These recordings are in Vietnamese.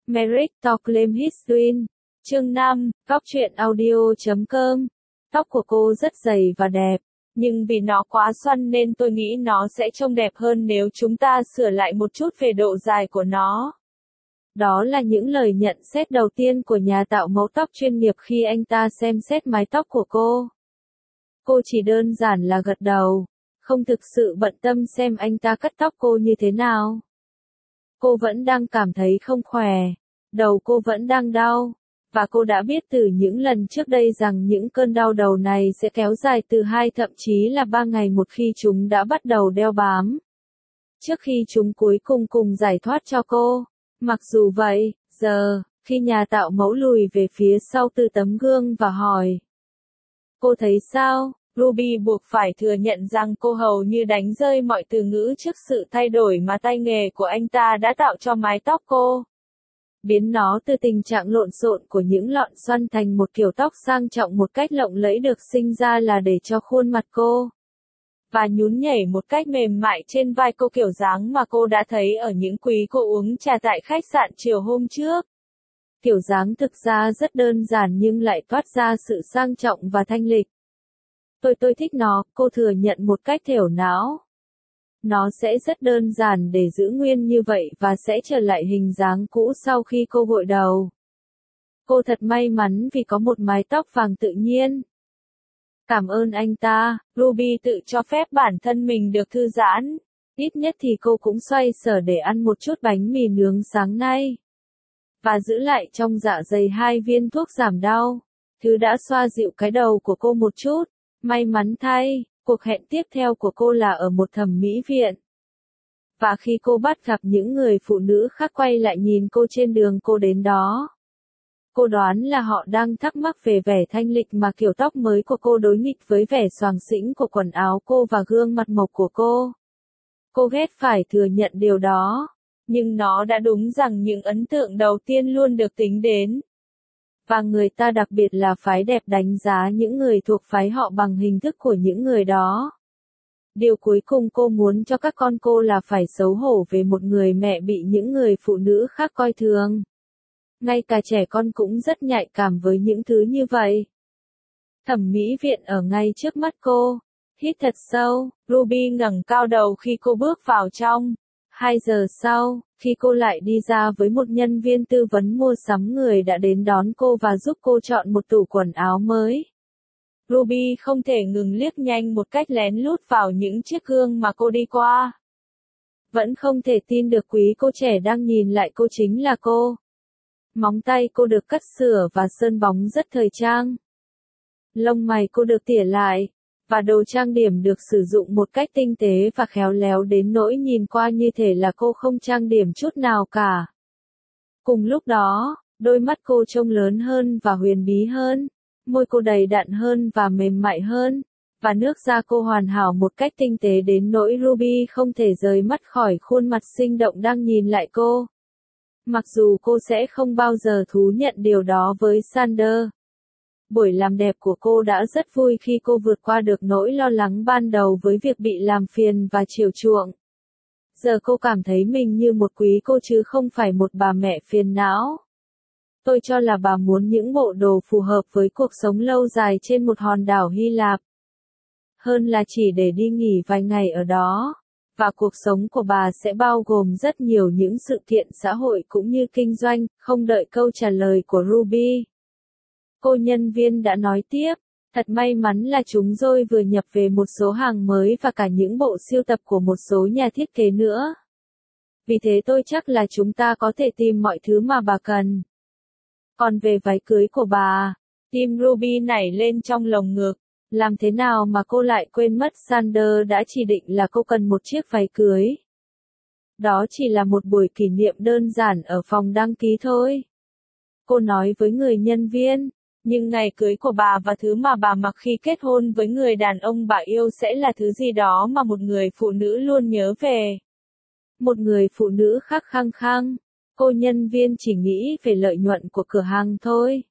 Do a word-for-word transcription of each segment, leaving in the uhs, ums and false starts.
Merrick Talklem History. Chương năm, Góc truyện audio chấm com. Tóc của cô rất dày và đẹp, nhưng vì nó quá xoăn nên tôi nghĩ nó sẽ trông đẹp hơn nếu chúng ta sửa lại một chút về độ dài của nó. Đó là những lời nhận xét đầu tiên của nhà tạo mẫu tóc chuyên nghiệp khi anh ta xem xét mái tóc của cô. Cô chỉ đơn giản là gật đầu, không thực sự bận tâm xem anh ta cắt tóc cô như thế nào. Cô vẫn đang cảm thấy không khỏe, đầu cô vẫn đang đau, và cô đã biết từ những lần trước đây rằng những cơn đau đầu này sẽ kéo dài từ hai thậm chí là ba ngày một khi chúng đã bắt đầu đeo bám. Trước khi chúng cuối cùng cùng giải thoát cho cô. Mặc dù vậy, giờ, khi nhà tạo mẫu lùi về phía sau từ tấm gương và hỏi: "Cô thấy sao?" Ruby buộc phải thừa nhận rằng cô hầu như đánh rơi mọi từ ngữ trước sự thay đổi mà tay nghề của anh ta đã tạo cho mái tóc cô. Biến nó từ tình trạng lộn xộn của những lọn xoăn thành một kiểu tóc sang trọng một cách lộng lẫy được sinh ra là để cho khuôn mặt cô và nhún nhảy một cách mềm mại trên vai cô, kiểu dáng mà cô đã thấy ở những quý cô uống trà tại khách sạn chiều hôm trước. Kiểu dáng thực ra rất đơn giản nhưng lại toát ra sự sang trọng và thanh lịch. Tôi tôi thích nó, cô thừa nhận một cách thều não. Nó sẽ rất đơn giản để giữ nguyên như vậy và sẽ trở lại hình dáng cũ sau khi cô gội đầu. Cô thật may mắn vì có một mái tóc vàng tự nhiên. Cảm ơn anh ta, Ruby tự cho phép bản thân mình được thư giãn. Ít nhất thì cô cũng xoay sở để ăn một chút bánh mì nướng sáng nay. Và giữ lại trong dạ dày hai viên thuốc giảm đau. Thứ đã xoa dịu cái đầu của cô một chút. May mắn thay, cuộc hẹn tiếp theo của cô là ở một thẩm mỹ viện. Và khi cô bắt gặp những người phụ nữ khác quay lại nhìn cô trên đường cô đến đó, cô đoán là họ đang thắc mắc về vẻ thanh lịch mà kiểu tóc mới của cô đối nghịch với vẻ xoàng xĩnh của quần áo cô và gương mặt mộc của cô. Cô ghét phải thừa nhận điều đó, nhưng nó đã đúng rằng những ấn tượng đầu tiên luôn được tính đến. Và người ta đặc biệt là phái đẹp đánh giá những người thuộc phái họ bằng hình thức của những người đó. Điều cuối cùng cô muốn cho các con cô là phải xấu hổ về một người mẹ bị những người phụ nữ khác coi thường. Ngay cả trẻ con cũng rất nhạy cảm với những thứ như vậy. Thẩm mỹ viện ở ngay trước mắt cô. Hít thật sâu, Ruby ngẩng cao đầu khi cô bước vào trong. Hai giờ sau, khi cô lại đi ra với một nhân viên tư vấn mua sắm người đã đến đón cô và giúp cô chọn một tủ quần áo mới. Ruby không thể ngừng liếc nhanh một cách lén lút vào những chiếc gương mà cô đi qua. Vẫn không thể tin được quý cô trẻ đang nhìn lại cô chính là cô. Móng tay cô được cắt sửa và sơn bóng rất thời trang. Lông mày cô được tỉa lại, và đồ trang điểm được sử dụng một cách tinh tế và khéo léo đến nỗi nhìn qua như thể là cô không trang điểm chút nào cả. Cùng lúc đó, đôi mắt cô trông lớn hơn và huyền bí hơn, môi cô đầy đặn hơn và mềm mại hơn, và nước da cô hoàn hảo một cách tinh tế đến nỗi Ruby không thể rời mắt khỏi khuôn mặt sinh động đang nhìn lại cô. Mặc dù cô sẽ không bao giờ thú nhận điều đó với Sander. Buổi làm đẹp của cô đã rất vui khi cô vượt qua được nỗi lo lắng ban đầu với việc bị làm phiền và chiều chuộng. Giờ cô cảm thấy mình như một quý cô chứ không phải một bà mẹ phiền não. Tôi cho là bà muốn những bộ đồ phù hợp với cuộc sống lâu dài trên một hòn đảo Hy Lạp. Hơn là chỉ để đi nghỉ vài ngày ở đó. Và cuộc sống của bà sẽ bao gồm rất nhiều những sự kiện xã hội cũng như kinh doanh, không đợi câu trả lời của Ruby. Cô nhân viên đã nói tiếp, thật may mắn là chúng tôi vừa nhập về một số hàng mới và cả những bộ sưu tập của một số nhà thiết kế nữa. Vì thế tôi chắc là chúng ta có thể tìm mọi thứ mà bà cần. Còn về váy cưới của bà, tim Ruby nảy lên trong lồng ngực. Làm thế nào mà cô lại quên mất Sander đã chỉ định là cô cần một chiếc váy cưới. Đó chỉ là một buổi kỷ niệm đơn giản ở phòng đăng ký thôi. Cô nói với người nhân viên, nhưng ngày cưới của bà và thứ mà bà mặc khi kết hôn với người đàn ông bà yêu sẽ là thứ gì đó mà một người phụ nữ luôn nhớ về. Một người phụ nữ khác khăng khăng, cô nhân viên chỉ nghĩ về lợi nhuận của cửa hàng thôi.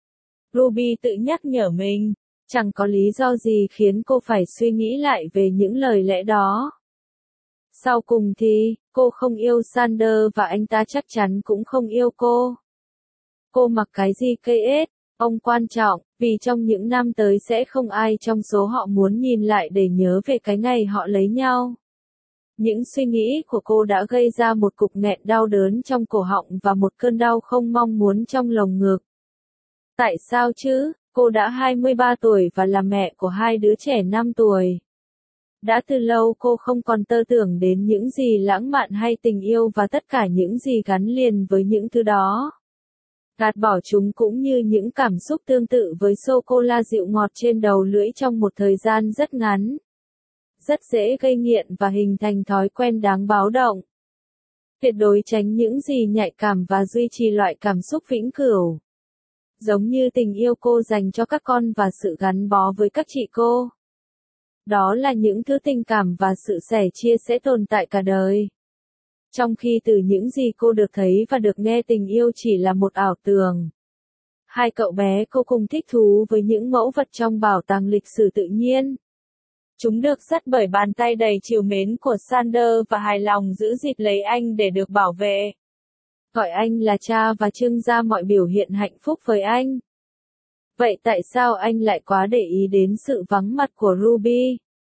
Ruby tự nhắc nhở mình. Chẳng có lý do gì khiến cô phải suy nghĩ lại về những lời lẽ đó. Sau cùng thì, Cô không yêu Sander và anh ta chắc chắn cũng không yêu cô. Cô mặc cái gì cây ết, ông quan trọng, vì trong những năm tới sẽ không ai trong số họ muốn nhìn lại để nhớ về cái ngày họ lấy nhau. Những suy nghĩ của cô đã gây ra một cục nghẹn đau đớn trong cổ họng và một cơn đau không mong muốn trong lồng ngực. Tại sao chứ? Cô đã hai mươi ba tuổi và là mẹ của hai đứa trẻ năm tuổi. Đã từ lâu cô không còn tơ tưởng đến những gì lãng mạn hay tình yêu và tất cả những gì gắn liền với những thứ đó. Gạt bỏ chúng cũng như những cảm xúc tương tự với sô-cô-la dịu ngọt trên đầu lưỡi trong một thời gian rất ngắn. Rất dễ gây nghiện và hình thành thói quen đáng báo động. Tuyệt đối tránh những gì nhạy cảm và duy trì loại cảm xúc vĩnh cửu. Giống như tình yêu cô dành cho các con và sự gắn bó với các chị cô. Đó là những thứ tình cảm và sự sẻ chia sẽ tồn tại cả đời. Trong khi từ những gì cô được thấy và được nghe tình yêu chỉ là một ảo tưởng. Hai cậu bé cô cùng thích thú với những mẫu vật trong bảo tàng lịch sử tự nhiên. Chúng được dắt bởi bàn tay đầy trìu mến của Sander và hài lòng giữ gìn lấy anh để được bảo vệ. Gọi anh là cha và trưng ra mọi biểu hiện hạnh phúc với anh. Vậy tại sao anh lại quá để ý đến sự vắng mặt của Ruby?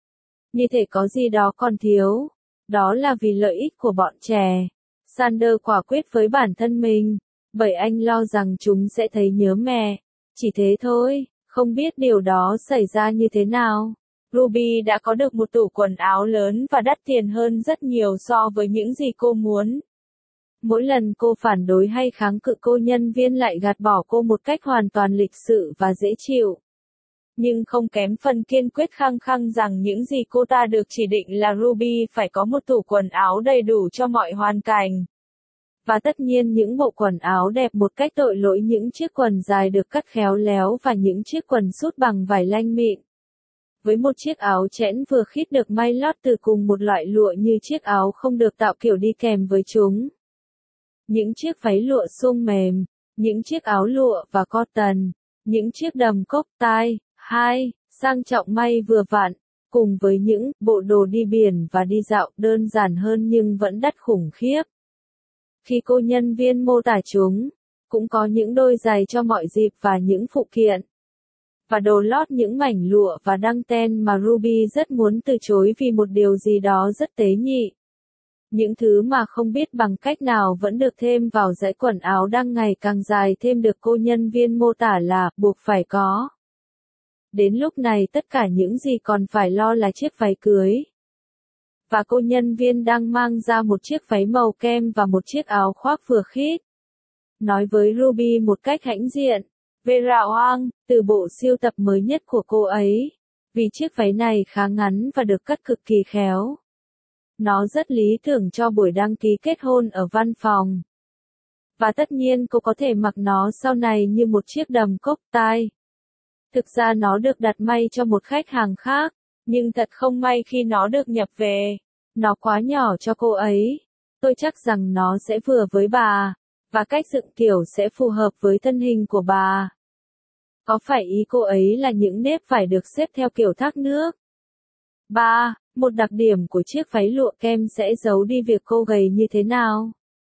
Như thể có gì đó còn thiếu. Đó là vì lợi ích của bọn trẻ. Sander quả quyết với bản thân mình, bởi anh lo rằng chúng sẽ thấy nhớ mẹ. Chỉ thế thôi, không biết điều đó xảy ra như thế nào. Ruby đã có được một tủ quần áo lớn và đắt tiền hơn rất nhiều so với những gì cô muốn. Mỗi lần cô phản đối hay kháng cự cô nhân viên lại gạt bỏ cô một cách hoàn toàn lịch sự và dễ chịu. Nhưng không kém phần kiên quyết khăng khăng rằng những gì cô ta được chỉ định là Ruby phải có một tủ quần áo đầy đủ cho mọi hoàn cảnh. Và tất nhiên những bộ quần áo đẹp một cách tội lỗi, những chiếc quần dài được cắt khéo léo và những chiếc quần sút bằng vải lanh mịn. Với một chiếc áo chẽn vừa khít được may lót từ cùng một loại lụa như chiếc áo không được tạo kiểu đi kèm với chúng. Những chiếc váy lụa suông mềm, những chiếc áo lụa và cotton, những chiếc đầm cốc tai, hai, sang trọng may vừa vặn, cùng với những bộ đồ đi biển và đi dạo đơn giản hơn nhưng vẫn đắt khủng khiếp. Khi cô nhân viên mô tả chúng, cũng có những đôi giày cho mọi dịp và những phụ kiện. Và đồ lót những mảnh lụa và đăng ten mà Ruby rất muốn từ chối vì một điều gì đó rất tế nhị. Những thứ mà không biết bằng cách nào vẫn được thêm vào dãy quần áo đang ngày càng dài thêm được cô nhân viên mô tả là buộc phải có. Đến lúc này tất cả những gì còn phải lo là chiếc váy cưới. Và cô nhân viên đang mang ra một chiếc váy màu kem và một chiếc áo khoác vừa khít. Nói với Ruby một cách hãnh diện, Vera Wang, từ bộ sưu tập mới nhất của cô ấy. Vì chiếc váy này khá ngắn và được cắt cực kỳ khéo. Nó rất lý tưởng cho buổi đăng ký kết hôn ở văn phòng. Và tất nhiên cô có thể mặc nó sau này như một chiếc đầm cốc tai. Thực ra nó được đặt may cho một khách hàng khác, nhưng thật không may khi nó được nhập về. Nó quá nhỏ cho cô ấy. Tôi chắc rằng nó sẽ vừa với bà, và cách dựng kiểu sẽ phù hợp với thân hình của bà. Có phải ý cô ấy là những nếp phải được xếp theo kiểu thác nước? ba. Một đặc điểm của chiếc váy lụa kem sẽ giấu đi việc cô gầy như thế nào?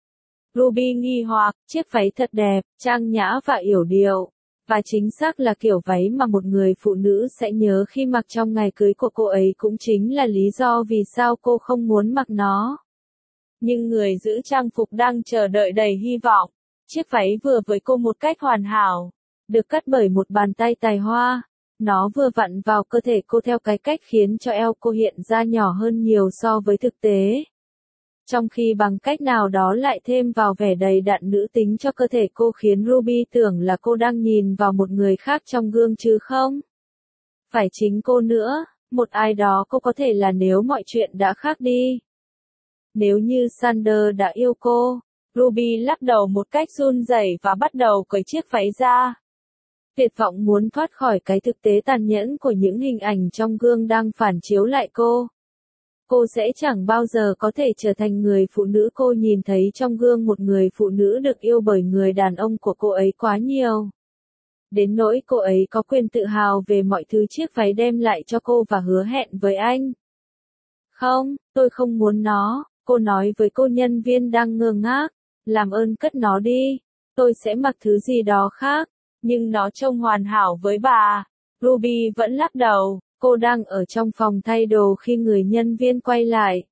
Ruby nghi hoặc, chiếc váy thật đẹp, trang nhã và yểu điệu. Và chính xác là kiểu váy mà một người phụ nữ sẽ nhớ khi mặc trong ngày cưới của cô ấy, cũng chính là lý do vì sao cô không muốn mặc nó. Nhưng người giữ trang phục đang chờ đợi đầy hy vọng. Chiếc váy vừa với cô một cách hoàn hảo. Được cắt bởi một bàn tay tài hoa. Nó vừa vặn vào cơ thể cô theo cái cách khiến cho eo cô hiện ra nhỏ hơn nhiều so với thực tế. Trong khi bằng cách nào đó lại thêm vào vẻ đầy đặn nữ tính cho cơ thể cô, khiến Ruby tưởng là cô đang nhìn vào một người khác trong gương chứ không phải chính cô nữa, một ai đó cô có thể là nếu mọi chuyện đã khác đi. Nếu như Sander đã yêu cô, Ruby lắc đầu một cách run rẩy và bắt đầu cởi chiếc váy ra. Tuyệt vọng muốn thoát khỏi cái thực tế tàn nhẫn của những hình ảnh trong gương đang phản chiếu lại cô. Cô sẽ chẳng bao giờ có thể trở thành người phụ nữ cô nhìn thấy trong gương, một người phụ nữ được yêu bởi người đàn ông của cô ấy quá nhiều. Đến nỗi cô ấy có quyền tự hào về mọi thứ chiếc váy đem lại cho cô và hứa hẹn với anh. Không, tôi không muốn nó, Cô nói với cô nhân viên đang ngơ ngác, làm ơn cất nó đi, tôi sẽ mặc thứ gì đó khác, nhưng nó trông hoàn hảo với bà. Ruby vẫn lắc đầu, cô đang ở trong phòng thay đồ khi người nhân viên quay lại.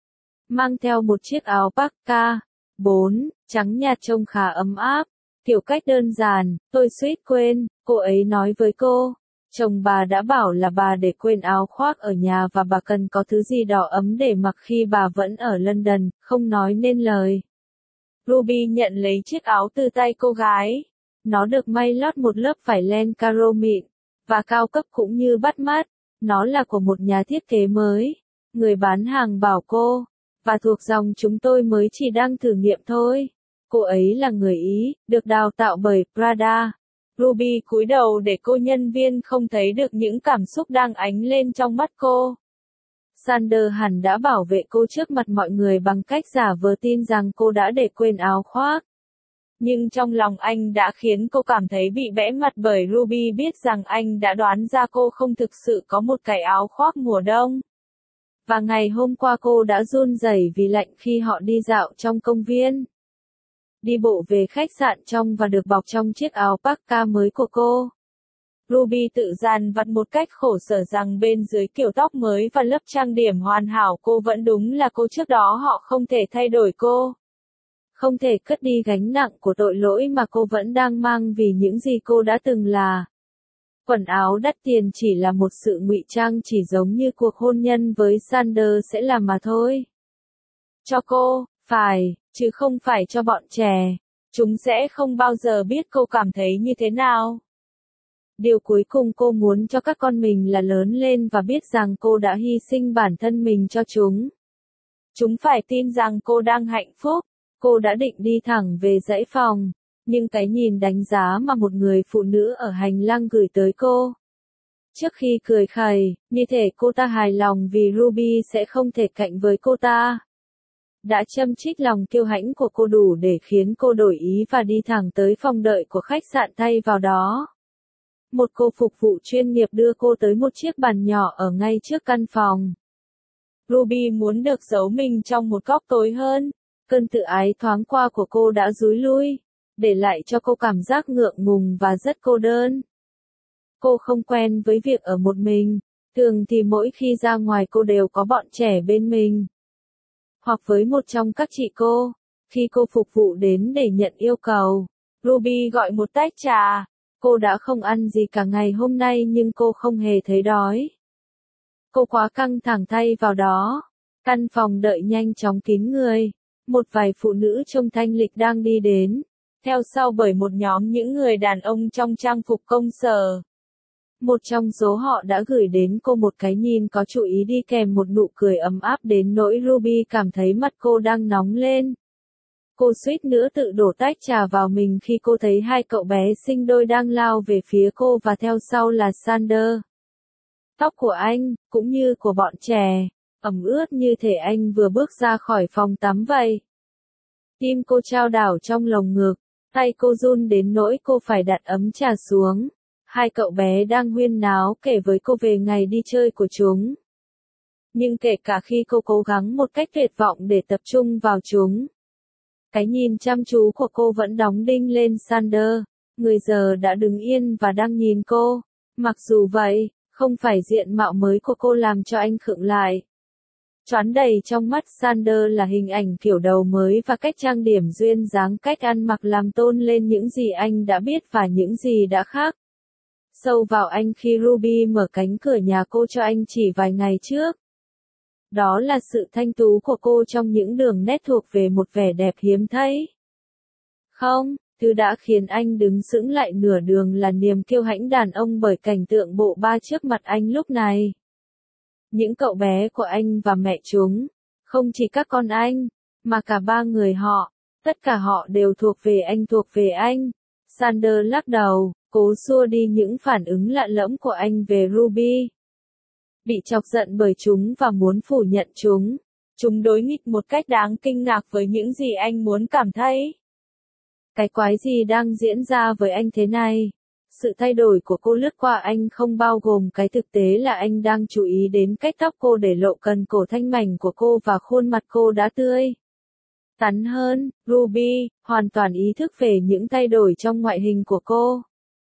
Mang theo một chiếc áo parka, bốn, trắng nhạt trông khá ấm áp, kiểu cách đơn giản, tôi suýt quên, cô ấy nói với cô. Chồng bà đã bảo là bà để quên áo khoác ở nhà và bà cần có thứ gì đó ấm để mặc khi bà vẫn ở London, không nói nên lời. Ruby nhận lấy chiếc áo từ tay cô gái. Nó được may lót một lớp vải len caro mịn, và cao cấp cũng như bắt mắt. Nó là của một nhà thiết kế mới. Người bán hàng bảo cô, và thuộc dòng chúng tôi mới chỉ đang thử nghiệm thôi. Cô ấy là người Ý, được đào tạo bởi Prada. Ruby cúi đầu để cô nhân viên không thấy được những cảm xúc đang ánh lên trong mắt cô. Sander hẳn đã bảo vệ cô trước mặt mọi người bằng cách giả vờ tin rằng cô đã để quên áo khoác. Nhưng trong lòng anh đã khiến cô cảm thấy bị bẽ mặt bởi Ruby biết rằng anh đã đoán ra cô không thực sự có một cái áo khoác mùa đông. Và ngày hôm qua cô đã run rẩy vì lạnh khi họ đi dạo trong công viên. Đi bộ về khách sạn trong và được bọc trong chiếc áo parka mới của cô. Ruby tự dằn vặt một cách khổ sở rằng bên dưới kiểu tóc mới và lớp trang điểm hoàn hảo cô vẫn đúng là cô trước đó họ không thể thay đổi cô. Không thể cất đi gánh nặng của tội lỗi mà cô vẫn đang mang vì những gì cô đã từng là. Quần áo đắt tiền chỉ là một sự ngụy trang chỉ giống như cuộc hôn nhân với Sander sẽ làm mà thôi. Cho cô, phải, chứ không phải cho bọn trẻ. Chúng sẽ không bao giờ biết cô cảm thấy như thế nào. Điều cuối cùng cô muốn cho các con mình là lớn lên và biết rằng cô đã hy sinh bản thân mình cho chúng. Chúng phải tin rằng cô đang hạnh phúc. Cô đã định đi thẳng về dãy phòng, nhưng cái nhìn đánh giá mà một người phụ nữ ở hành lang gửi tới cô. Trước khi cười khẩy, như thể cô ta hài lòng vì Ruby sẽ không thể cạnh với cô ta. Đã châm chích lòng kiêu hãnh của cô đủ để khiến cô đổi ý và đi thẳng tới phòng đợi của khách sạn thay vào đó. Một cô phục vụ chuyên nghiệp đưa cô tới một chiếc bàn nhỏ ở ngay trước căn phòng. Ruby muốn được giấu mình trong một góc tối hơn. Cơn tự ái thoáng qua của cô đã dúi lui, để lại cho cô cảm giác ngượng ngùng và rất cô đơn. Cô không quen với việc ở một mình, thường thì mỗi khi ra ngoài cô đều có bọn trẻ bên mình. Hoặc với một trong các chị cô, khi cô phục vụ đến để nhận yêu cầu, Ruby gọi một tách trà. Cô đã không ăn gì cả ngày hôm nay nhưng cô không hề thấy đói. Cô quá căng thẳng thay vào đó. Căn phòng đợi nhanh chóng kín người. Một vài phụ nữ trông thanh lịch đang đi đến, theo sau bởi một nhóm những người đàn ông trong trang phục công sở. Một trong số họ đã gửi đến cô một cái nhìn có chú ý đi kèm một nụ cười ấm áp đến nỗi Ruby cảm thấy mặt cô đang nóng lên. Cô suýt nữa tự đổ tách trà vào mình khi cô thấy hai cậu bé sinh đôi đang lao về phía cô và theo sau là Sander. Tóc của anh, cũng như của bọn trẻ, ẩm ướt như thể anh vừa bước ra khỏi phòng tắm vậy. Tim cô chao đảo trong lồng ngực, tay cô run đến nỗi cô phải đặt ấm trà xuống. Hai cậu bé đang huyên náo kể với cô về ngày đi chơi của chúng. Nhưng kể cả khi cô cố gắng một cách tuyệt vọng để tập trung vào chúng, cái nhìn chăm chú của cô vẫn đóng đinh lên Sander, người giờ đã đứng yên và đang nhìn cô. Mặc dù vậy, không phải diện mạo mới của cô làm cho anh khựng lại. Choán đầy trong mắt Sander là hình ảnh kiểu đầu mới và cách trang điểm duyên dáng, cách ăn mặc làm tôn lên những gì anh đã biết và những gì đã khác. Sâu vào anh khi Ruby mở cánh cửa nhà cô cho anh chỉ vài ngày trước. Đó là sự thanh tú của cô trong những đường nét thuộc về một vẻ đẹp hiếm thấy. Không, thứ đã khiến anh đứng sững lại nửa đường là niềm kiêu hãnh đàn ông bởi cảnh tượng bộ ba trước mặt anh lúc này. Những cậu bé của anh và mẹ chúng, không chỉ các con anh, mà cả ba người họ, tất cả họ đều thuộc về anh thuộc về anh. Sander lắc đầu, cố xua đi những phản ứng lạ lẫm của anh về Ruby. Bị chọc giận bởi chúng và muốn phủ nhận chúng. Chúng đối nghịch một cách đáng kinh ngạc với những gì anh muốn cảm thấy. Cái quái gì đang diễn ra với anh thế này? Sự thay đổi của cô lướt qua anh không bao gồm cái thực tế là anh đang chú ý đến cách tóc cô để lộ cần cổ thanh mảnh của cô và khuôn mặt cô đã tươi tắn hơn. Ruby hoàn toàn ý thức về những thay đổi trong ngoại hình của cô.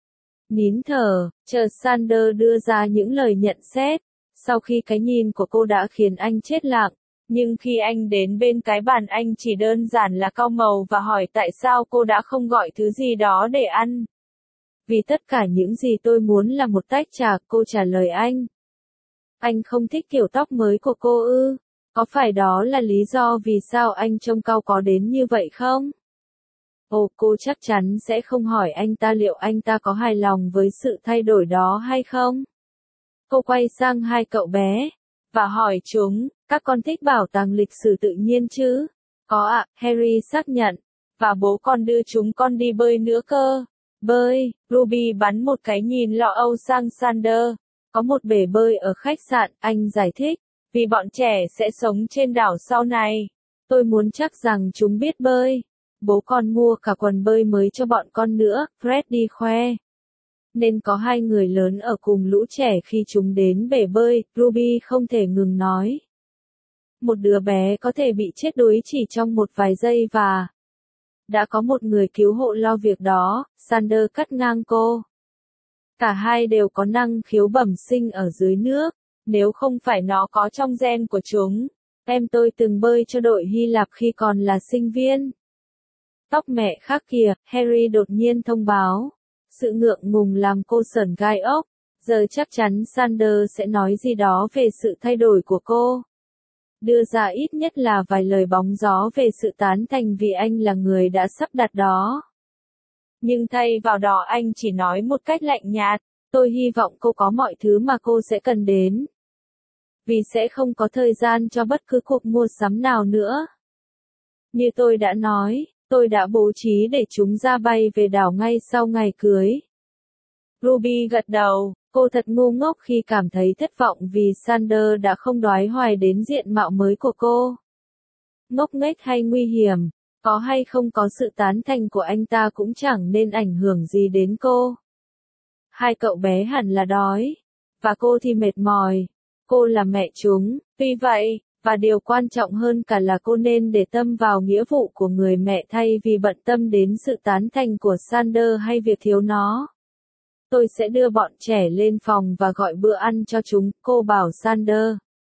Nín thở, chờ Sander đưa ra những lời nhận xét. Sau khi cái nhìn của cô đã khiến anh chết lặng, nhưng khi anh đến bên cái bàn anh chỉ đơn giản là cau màu và hỏi tại sao cô đã không gọi thứ gì đó để ăn. Vì tất cả những gì tôi muốn là một tách trà, cô trả lời anh. Anh không thích kiểu tóc mới của cô ư? Có phải đó là lý do vì sao anh trông cau có đến như vậy không? Ồ, cô chắc chắn sẽ không hỏi anh ta liệu anh ta có hài lòng với sự thay đổi đó hay không. Cô quay sang hai cậu bé, và hỏi chúng, các con thích bảo tàng lịch sử tự nhiên chứ? Có ạ, Harry xác nhận, và bố con đưa chúng con đi bơi nữa cơ. Bơi, Ruby bắn một cái nhìn lo âu sang Sander. Có một bể bơi ở khách sạn, anh giải thích, vì bọn trẻ sẽ sống trên đảo sau này. Tôi muốn chắc rằng chúng biết bơi. Bố con mua cả quần bơi mới cho bọn con nữa, Freddy khoe. Nên có hai người lớn ở cùng lũ trẻ khi chúng đến bể bơi, Ruby không thể ngừng nói. Một đứa bé có thể bị chết đuối chỉ trong một vài giây và... Đã có một người cứu hộ lo việc đó, Sander cắt ngang cô. Cả hai đều có năng khiếu bẩm sinh ở dưới nước, nếu không phải nó có trong gen của chúng. Em tôi từng bơi cho đội Hy Lạp khi còn là sinh viên. Tóc mẹ khác kìa, Harry đột nhiên thông báo. Sự ngượng ngùng làm cô sởn gai ốc. Giờ chắc chắn Sander sẽ nói gì đó về sự thay đổi của cô. Đưa ra ít nhất là vài lời bóng gió về sự tán thành vì anh là người đã sắp đặt đó. Nhưng thay vào đó anh chỉ nói một cách lạnh nhạt, tôi hy vọng cô có mọi thứ mà cô sẽ cần đến. Vì sẽ không có thời gian cho bất cứ cuộc mua sắm nào nữa. Như tôi đã nói, tôi đã bố trí để chúng ra bay về đảo ngay sau ngày cưới. Ruby gật đầu, cô thật ngu ngốc khi cảm thấy thất vọng vì Sander đã không đoái hoài đến diện mạo mới của cô. Ngốc nghếch hay nguy hiểm, có hay không có sự tán thành của anh ta cũng chẳng nên ảnh hưởng gì đến cô. Hai cậu bé hẳn là đói, và cô thì mệt mỏi. Cô là mẹ chúng, tuy vậy, và điều quan trọng hơn cả là cô nên để tâm vào nghĩa vụ của người mẹ thay vì bận tâm đến sự tán thành của Sander hay việc thiếu nó. Tôi sẽ đưa bọn trẻ lên phòng và gọi bữa ăn cho chúng, cô bảo Sander.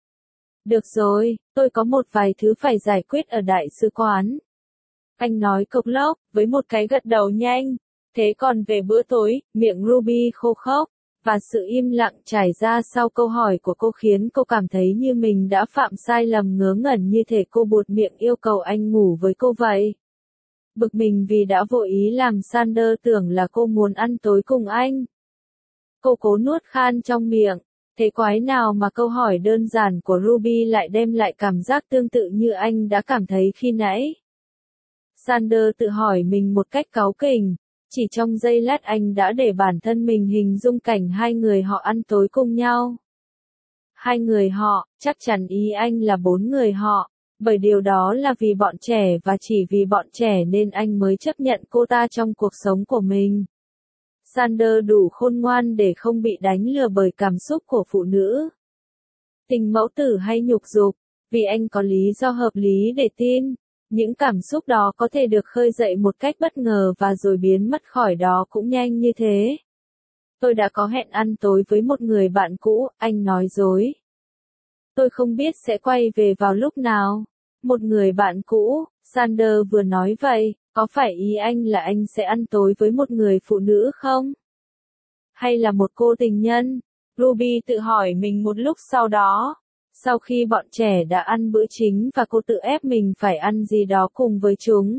Được rồi, tôi có một vài thứ phải giải quyết ở đại sứ quán. Anh nói cộc lốc, với một cái gật đầu nhanh. Thế còn về bữa tối, miệng Ruby khô khốc, và sự im lặng trải ra sau câu hỏi của cô khiến cô cảm thấy như mình đã phạm sai lầm ngớ ngẩn như thể cô buột miệng yêu cầu anh ngủ với cô vậy. Bực mình vì đã vội ý làm Sander tưởng là cô muốn ăn tối cùng anh. Cô cố nuốt khan trong miệng. Thế quái nào mà câu hỏi đơn giản của Ruby lại đem lại cảm giác tương tự như anh đã cảm thấy khi nãy. Sander tự hỏi mình một cách cáu kỉnh. Chỉ trong giây lát anh đã để bản thân mình hình dung cảnh hai người họ ăn tối cùng nhau. Hai người họ, chắc chắn ý anh là bốn người họ, bởi điều đó là vì bọn trẻ và chỉ vì bọn trẻ nên anh mới chấp nhận cô ta trong cuộc sống của mình. Sander đủ khôn ngoan để không bị đánh lừa bởi cảm xúc của phụ nữ. Tình mẫu tử hay nhục dục, vì anh có lý do hợp lý để tin. Những cảm xúc đó có thể được khơi dậy một cách bất ngờ và rồi biến mất khỏi đó cũng nhanh như thế. Tôi đã có hẹn ăn tối với một người bạn cũ, anh nói dối. Tôi không biết sẽ quay về vào lúc nào. Một người bạn cũ, Sander vừa nói vậy, có phải ý anh là anh sẽ ăn tối với một người phụ nữ không? Hay là một cô tình nhân? Ruby tự hỏi mình một lúc sau đó. Sau khi bọn trẻ đã ăn bữa chính và cô tự ép mình phải ăn gì đó cùng với chúng.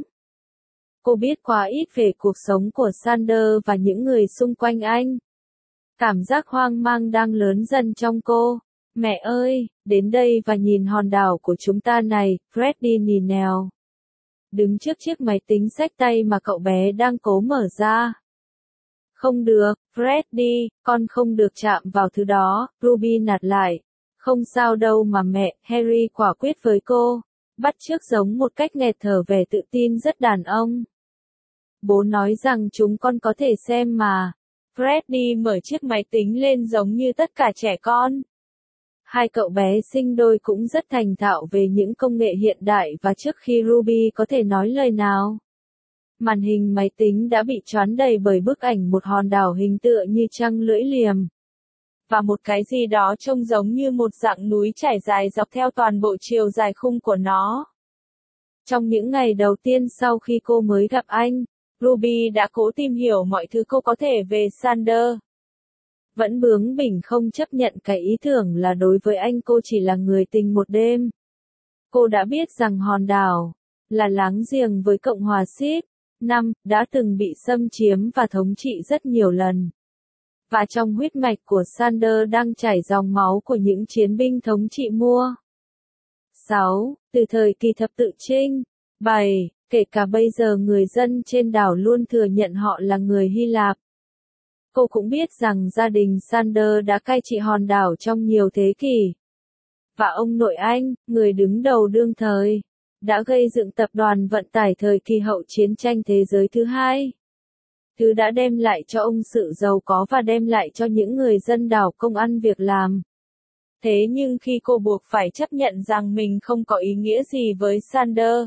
Cô biết quá ít về cuộc sống của Sander và những người xung quanh anh. Cảm giác hoang mang đang lớn dần trong cô. Mẹ ơi, đến đây và nhìn hòn đảo của chúng ta này, Freddy nhìn nèo. Đứng trước chiếc máy tính xách tay mà cậu bé đang cố mở ra. Không được, Freddy, con không được chạm vào thứ đó, Ruby nạt lại. Không sao đâu mà mẹ, Harry quả quyết với cô. Bắt chước giống một cách nghẹt thở vẻ tự tin rất đàn ông. Bố nói rằng chúng con có thể xem mà. Freddy mở chiếc máy tính lên giống như tất cả trẻ con. Hai cậu bé sinh đôi cũng rất thành thạo về những công nghệ hiện đại và trước khi Ruby có thể nói lời nào, màn hình máy tính đã bị choán đầy bởi bức ảnh một hòn đảo hình tựa như trăng lưỡi liềm. Và một cái gì đó trông giống như một dạng núi trải dài dọc theo toàn bộ chiều dài khung của nó. Trong những ngày đầu tiên sau khi cô mới gặp anh, Ruby đã cố tìm hiểu mọi thứ cô có thể về Xander. Vẫn bướng bỉnh không chấp nhận cái ý tưởng là đối với anh cô chỉ là người tình một đêm. Cô đã biết rằng hòn đảo, là láng giềng với Cộng hòa Ship, năm, đã từng bị xâm chiếm và thống trị rất nhiều lần. Và trong huyết mạch của Xander đang chảy dòng máu của những chiến binh thống trị mua. sáu. Từ thời kỳ thập tự chinh. bảy. Kể cả bây giờ người dân trên đảo luôn thừa nhận họ là người Hy Lạp. Cô cũng biết rằng gia đình Xander đã cai trị hòn đảo trong nhiều thế kỷ. Và ông nội anh, người đứng đầu đương thời, đã gây dựng tập đoàn vận tải thời kỳ hậu chiến tranh thế giới thứ hai. Thứ đã đem lại cho ông sự giàu có và đem lại cho những người dân đảo công ăn việc làm. Thế nhưng khi cô buộc phải chấp nhận rằng mình không có ý nghĩa gì với Xander,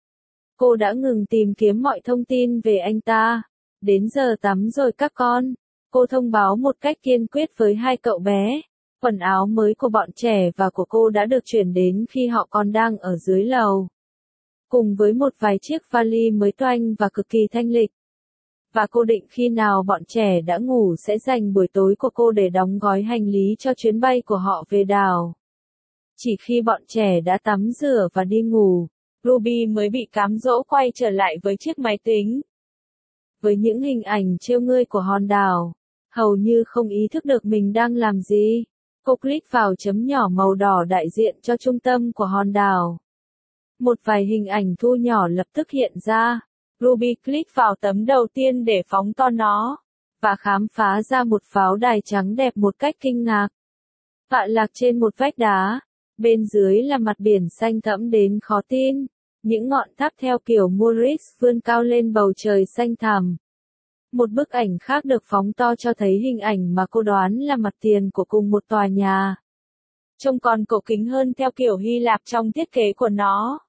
cô đã ngừng tìm kiếm mọi thông tin về anh ta. Đến giờ tắm rồi các con, cô thông báo một cách kiên quyết với hai cậu bé. Quần áo mới của bọn trẻ và của cô đã được chuyển đến khi họ còn đang ở dưới lầu. Cùng với một vài chiếc vali mới toanh và cực kỳ thanh lịch. Và cô định khi nào bọn trẻ đã ngủ sẽ dành buổi tối của cô để đóng gói hành lý cho chuyến bay của họ về đảo. Chỉ khi bọn trẻ đã tắm rửa và đi ngủ, Ruby mới bị cám dỗ quay trở lại với chiếc máy tính. Với những hình ảnh trêu ngươi của hòn đảo, hầu như không ý thức được mình đang làm gì, cô click vào chấm nhỏ màu đỏ đại diện cho trung tâm của hòn đảo. Một vài hình ảnh thu nhỏ lập tức hiện ra. Ruby click vào tấm đầu tiên để phóng to nó, và khám phá ra một pháo đài trắng đẹp một cách kinh ngạc. Tọa lạc trên một vách đá, bên dưới là mặt biển xanh thẫm đến khó tin, những ngọn tháp theo kiểu Morris vươn cao lên bầu trời xanh thẳm. Một bức ảnh khác được phóng to cho thấy hình ảnh mà cô đoán là mặt tiền của cùng một tòa nhà. Trông còn cổ kính hơn theo kiểu Hy Lạp trong thiết kế của nó.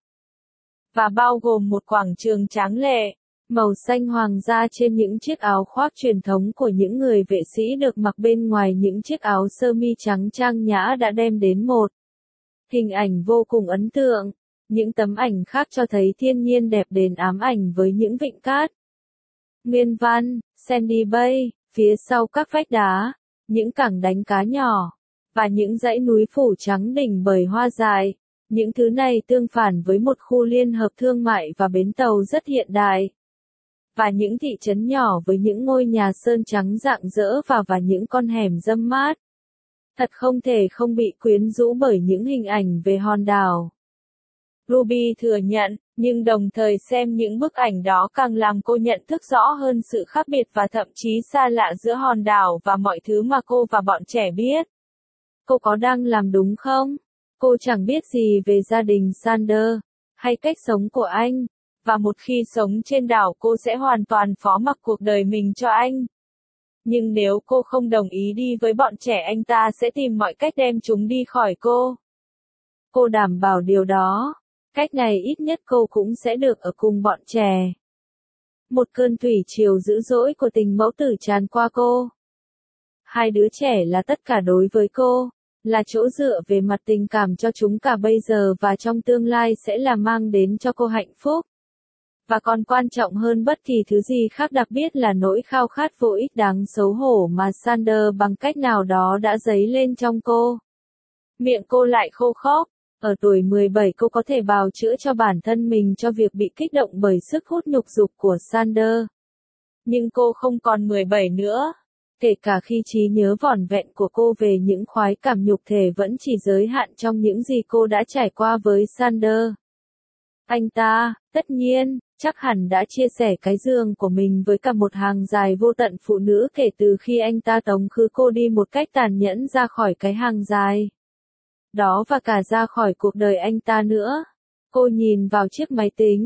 Và bao gồm một quảng trường tráng lệ, màu xanh hoàng gia trên những chiếc áo khoác truyền thống của những người vệ sĩ được mặc bên ngoài những chiếc áo sơ mi trắng trang nhã đã đem đến một hình ảnh vô cùng ấn tượng. Những tấm ảnh khác cho thấy thiên nhiên đẹp đến ám ảnh với những vịnh cát. Nguyên văn, Sandy Bay, phía sau các vách đá, những cảng đánh cá nhỏ, và những dãy núi phủ trắng đỉnh bởi hoa dại. Những thứ này tương phản với một khu liên hợp thương mại và bến tàu rất hiện đại. Và những thị trấn nhỏ với những ngôi nhà sơn trắng rạng rỡ và và những con hẻm râm mát. Thật không thể không bị quyến rũ bởi những hình ảnh về hòn đảo. Ruby thừa nhận, nhưng đồng thời xem những bức ảnh đó càng làm cô nhận thức rõ hơn sự khác biệt và thậm chí xa lạ giữa hòn đảo và mọi thứ mà cô và bọn trẻ biết. Cô có đang làm đúng không? Cô chẳng biết gì về gia đình Xander, hay cách sống của anh, và một khi sống trên đảo cô sẽ hoàn toàn phó mặc cuộc đời mình cho anh. Nhưng nếu cô không đồng ý đi với bọn trẻ anh ta sẽ tìm mọi cách đem chúng đi khỏi cô. Cô đảm bảo điều đó. Cách này ít nhất cô cũng sẽ được ở cùng bọn trẻ. Một cơn thủy triều dữ dội của tình mẫu tử tràn qua cô. Hai đứa trẻ là tất cả đối với cô, là chỗ dựa về mặt tình cảm cho chúng cả bây giờ và trong tương lai sẽ là mang đến cho cô hạnh phúc. Và còn quan trọng hơn bất kỳ thứ gì khác đặc biệt là nỗi khao khát vô ích đáng xấu hổ mà Xander bằng cách nào đó đã dấy lên trong cô. Miệng cô lại khô khốc. Ở tuổi mười bảy cô có thể bào chữa cho bản thân mình cho việc bị kích động bởi sức hút nhục dục của Xander. Nhưng cô không còn mười bảy nữa. Kể cả khi trí nhớ vỏn vẹn của cô về những khoái cảm nhục thể vẫn chỉ giới hạn trong những gì cô đã trải qua với Xander. Anh ta, tất nhiên, chắc hẳn đã chia sẻ cái giường của mình với cả một hàng dài vô tận phụ nữ kể từ khi anh ta tống khứ cô đi một cách tàn nhẫn ra khỏi cái hàng dài đó và cả ra khỏi cuộc đời anh ta nữa. Cô nhìn vào chiếc máy tính,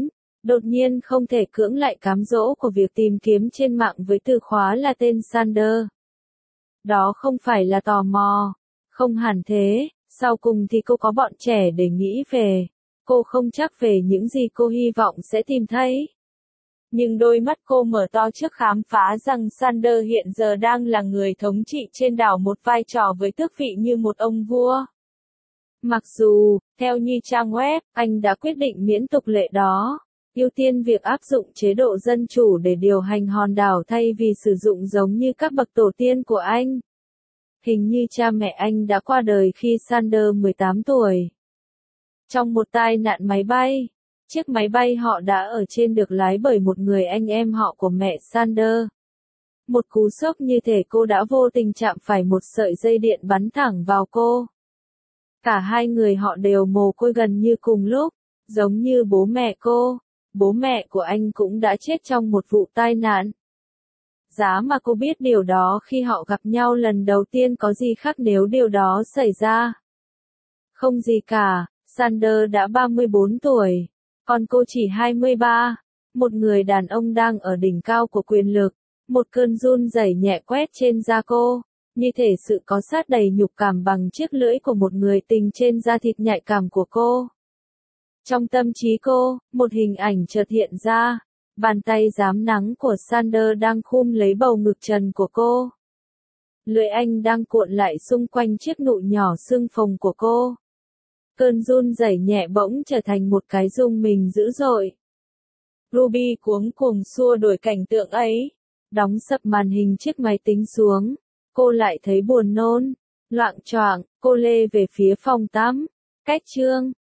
Đột nhiên không thể cưỡng lại cám dỗ của việc tìm kiếm trên mạng với từ khóa là tên Sander. Đó không phải là tò mò, không hẳn thế, sau cùng thì cô có bọn trẻ để nghĩ về. Cô không chắc về những gì cô hy vọng sẽ tìm thấy. Nhưng đôi mắt cô mở to trước khám phá rằng Sander hiện giờ đang là người thống trị trên đảo, một vai trò với tước vị như một ông vua. Mặc dù, theo như trang web, anh đã quyết định miễn tục lệ đó, ưu tiên việc áp dụng chế độ dân chủ để điều hành hòn đảo thay vì sử dụng giống như các bậc tổ tiên của anh. Hình như cha mẹ anh đã qua đời khi Sander mười tám tuổi. Trong một tai nạn máy bay, chiếc máy bay họ đã ở trên được lái bởi một người anh em họ của mẹ Sander. Một cú sốc như thể cô đã vô tình chạm phải một sợi dây điện bắn thẳng vào cô. Cả hai người họ đều mồ côi gần như cùng lúc, giống như bố mẹ cô. Bố mẹ của anh cũng đã chết trong một vụ tai nạn. Giá mà cô biết điều đó khi họ gặp nhau lần đầu tiên có gì khác nếu điều đó xảy ra. Không gì cả, Sander đã ba mươi bốn tuổi, còn cô chỉ hai mươi ba. Một người đàn ông đang ở đỉnh cao của quyền lực. Một cơn run rẩy nhẹ quét trên da cô, như thể sự có sát đầy nhục cảm bằng chiếc lưỡi của một người tình trên da thịt nhạy cảm của cô. Trong tâm trí cô, một hình ảnh chợt hiện ra, bàn tay rám nắng của Sander đang khum lấy bầu ngực trần của cô. Lưỡi anh đang cuộn lại xung quanh chiếc nụ nhỏ xương phồng của cô. Cơn run rẩy nhẹ bỗng trở thành một cái rung mình dữ dội. Ruby cuống cuồng xua đuổi cảnh tượng ấy, đóng sập màn hình chiếc máy tính xuống. Cô lại thấy buồn nôn, loạng choạng, cô lê về phía phòng tắm. Cách chương